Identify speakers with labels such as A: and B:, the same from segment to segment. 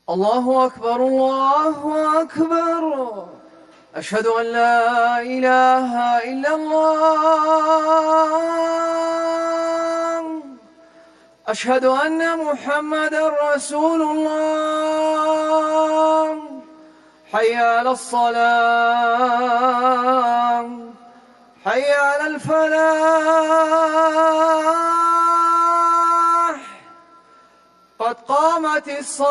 A: الله أكبر الله أكبر. أشهد أن لا إله إلا الله. أشهد أن محمدًا رسول الله. حي على الصلاة، حي على الفلاح. قد قامت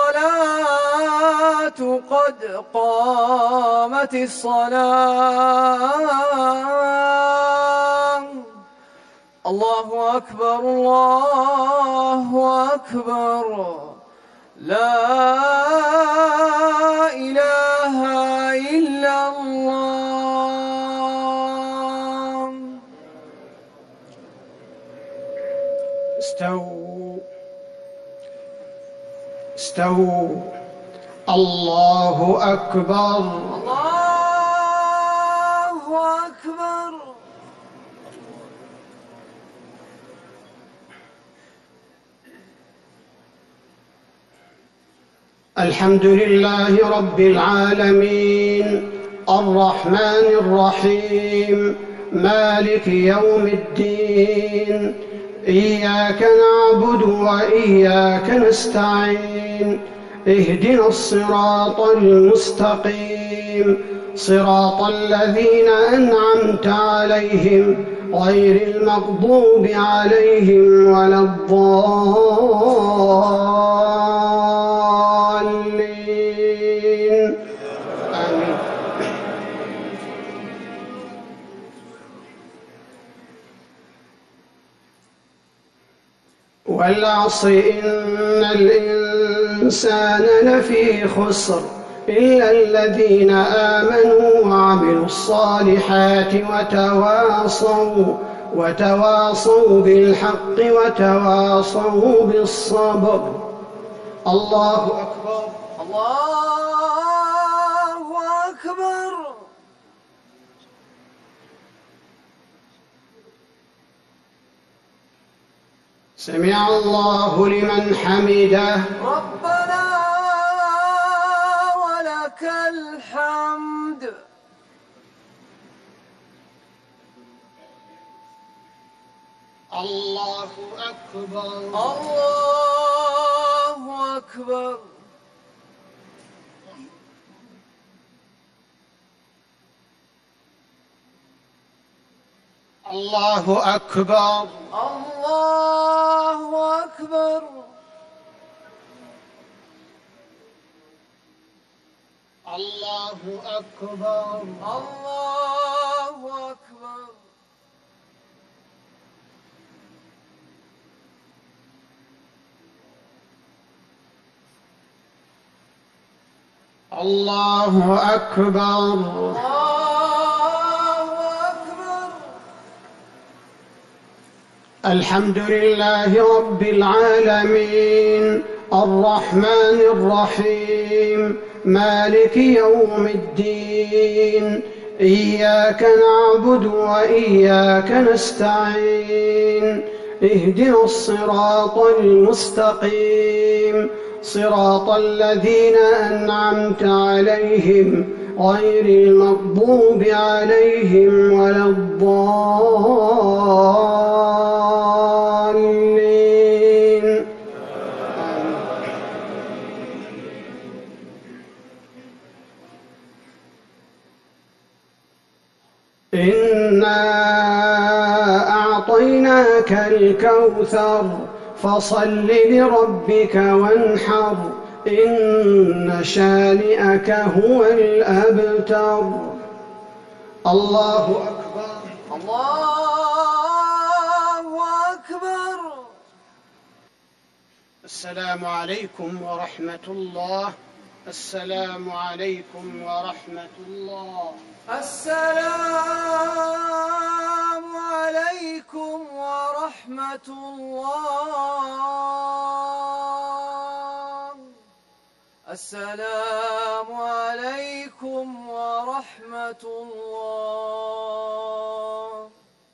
A: الصلاة، قد قامت الصلاة. الله أكبر الله أكبر. لا إله إلا الله.
B: استووا استووا. الله أكبر
A: الله أكبر.
B: الحمد لله رب العالمين، الرحمن الرحيم، مالك يوم الدين. إياك نعبد وإياك نستعين. اهدنا الصراط المستقيم، صراط الذين أنعمت عليهم غير المغضوب عليهم ولا الضالين. آمين. والعصر إن الإنسان لفي خسر إلا الذين آمنوا وعملوا الصالحات وتواصوا بالحق وتواصوا بالصبر. الله أكبر
A: الله أكبر.
B: سمع الله لمن حمده.
A: ربنا ولك الحمد.
B: الله أكبر
A: الله أكبر.
B: الله أكبر
A: الله أكبر.
B: الله أكبر
A: الله أكبر.
B: الله أكبر.
A: الله أكبر.
B: الحمد لله رب العالمين، الرحمن الرحيم، مالك يوم الدين. إياك نعبد وإياك نستعين. اهدنا الصراط المستقيم، صراط الذين أنعمت عليهم غير المغضوب عليهم ولا الضالين. إنا أعطيناك الكوثر فصل لربك وانحر، إن شانئك هو الأبتر. الله أكبر
A: الله أكبر.
B: السلام عليكم ورحمة الله. السلام عليكم ورحمة الله.
A: السلام عليكم ورحمة الله. السلام عليكم ورحمة الله.